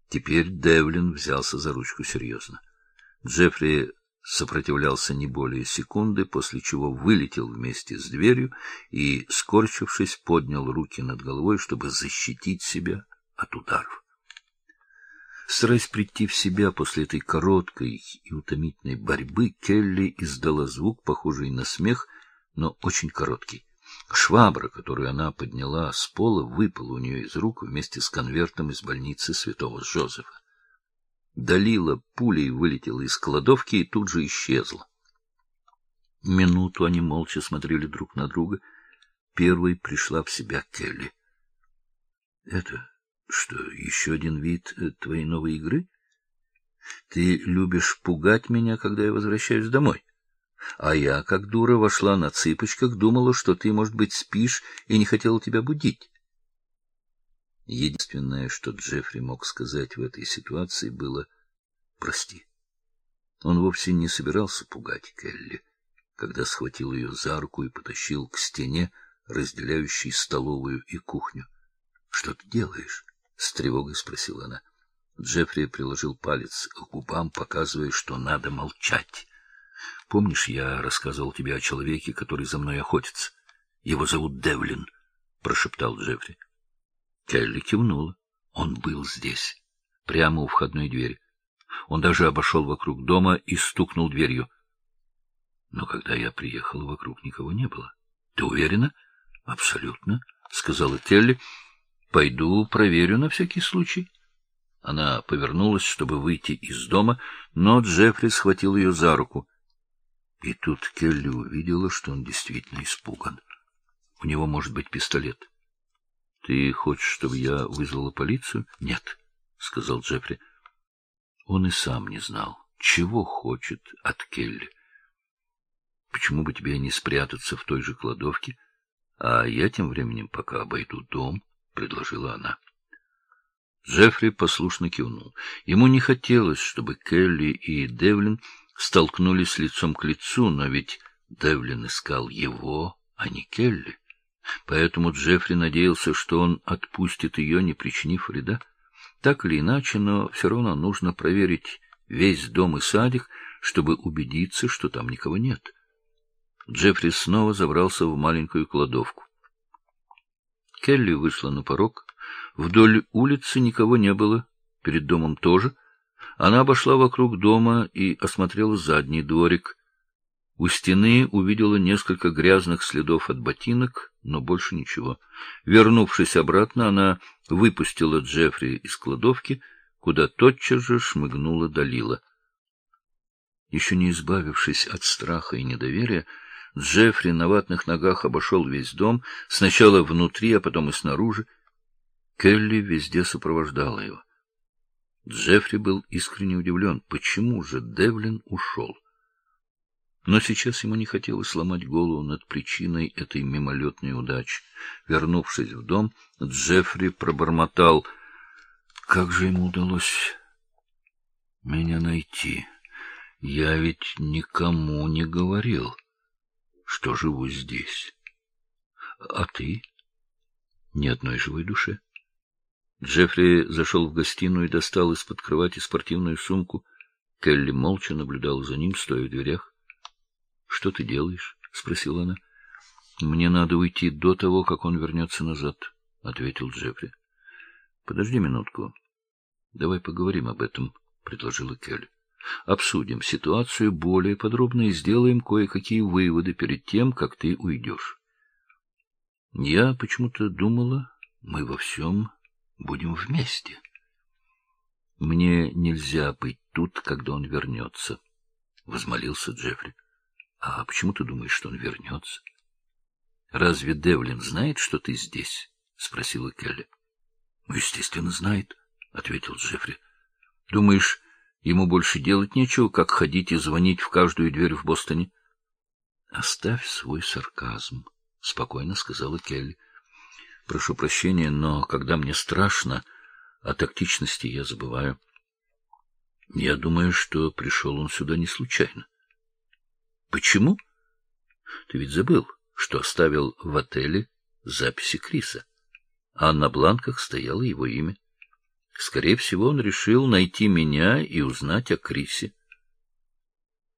Теперь Девлин взялся за ручку серьезно. Джеффри сопротивлялся не более секунды, после чего вылетел вместе с дверью и, скорчившись, поднял руки над головой, чтобы защитить себя от ударов. Стараясь прийти в себя после этой короткой и утомительной борьбы, Келли издала звук, похожий на смех, но очень короткий. Швабра, которую она подняла с пола, выпала у нее из рук вместе с конвертом из больницы святого Жозефа. Далила пулей вылетела из кладовки и тут же исчезла. Минуту они молча смотрели друг на друга. Первой пришла в себя Келли. — Это что, еще один вид твоей новой игры? Ты любишь пугать меня, когда я возвращаюсь домой? А я, как дура, вошла на цыпочках, думала, что ты, может быть, спишь и не хотела тебя будить. Единственное, что Джеффри мог сказать в этой ситуации, было «прости». Он вовсе не собирался пугать Келли, когда схватил ее за руку и потащил к стене, разделяющей столовую и кухню. — Что ты делаешь? — с тревогой спросила она. Джеффри приложил палец к губам, показывая, что надо молчать. — Помнишь, я рассказывал тебе о человеке, который за мной охотится? Его зовут Девлин, — прошептал Джеффри. Келли кивнула. Он был здесь, прямо у входной двери. Он даже обошел вокруг дома и стукнул дверью. Но когда я приехал, вокруг никого не было. — Ты уверена? — Абсолютно, — сказала Келли. — Пойду проверю на всякий случай. Она повернулась, чтобы выйти из дома, но Джеффри схватил ее за руку. И тут Келли увидела, что он действительно испуган. У него может быть пистолет. — Ты хочешь, чтобы я вызвала полицию? — Нет, — сказал Джеффри. Он и сам не знал, чего хочет от Келли. — Почему бы тебе не спрятаться в той же кладовке, а я тем временем пока обойду дом, — предложила она. Джеффри послушно кивнул. Ему не хотелось, чтобы Келли и Девлин столкнулись лицом к лицу, но ведь Девлин искал его, а не Келли. Поэтому Джеффри надеялся, что он отпустит ее, не причинив вреда. Так или иначе, но все равно нужно проверить весь дом и садик, чтобы убедиться, что там никого нет. Джеффри снова забрался в маленькую кладовку. Келли вышла на порог. Вдоль улицы никого не было, перед домом тоже. Она обошла вокруг дома и осмотрела задний дворик. У стены увидела несколько грязных следов от ботинок, но больше ничего. Вернувшись обратно, она выпустила Джеффри из кладовки, куда тотчас же шмыгнула Далила. Еще не избавившись от страха и недоверия, Джеффри на ватных ногах обошел весь дом, сначала внутри, а потом и снаружи. Келли везде сопровождала его. Джеффри был искренне удивлен, почему же Девлин ушел. Но сейчас ему не хотелось сломать голову над причиной этой мимолетной удачи. Вернувшись в дом, Джеффри пробормотал: «Как же ему удалось меня найти? Я ведь никому не говорил, что живу здесь. А ты?» «Ни одной живой душе». Джеффри зашел в гостиную и достал из-под кровати спортивную сумку. Келли молча наблюдала за ним, стоя в дверях. — Что ты делаешь? — спросила она. — Мне надо уйти до того, как он вернется назад, — ответил Джеффри. — Подожди минутку. Давай поговорим об этом, — предложила Келли. — Обсудим ситуацию более подробно и сделаем кое-какие выводы перед тем, как ты уйдешь. Я почему-то думала, мы во всем будем вместе. Мне нельзя быть тут, когда он вернется, — возмолился Джеффри. — А почему ты думаешь, что он вернется? — Разве Девлин знает, что ты здесь? — спросила Келли. — Естественно, знает, — ответил Джеффри. — Думаешь, ему больше делать нечего, как ходить и звонить в каждую дверь в Бостоне? — Оставь свой сарказм, — спокойно сказала Келли. — Прошу прощения, но когда мне страшно, о тактичности я забываю. Я думаю, что пришел он сюда не случайно. — Почему? Ты ведь забыл, что оставил в отеле записи Криса, а на бланках стояло его имя. Скорее всего, он решил найти меня и узнать о Крисе.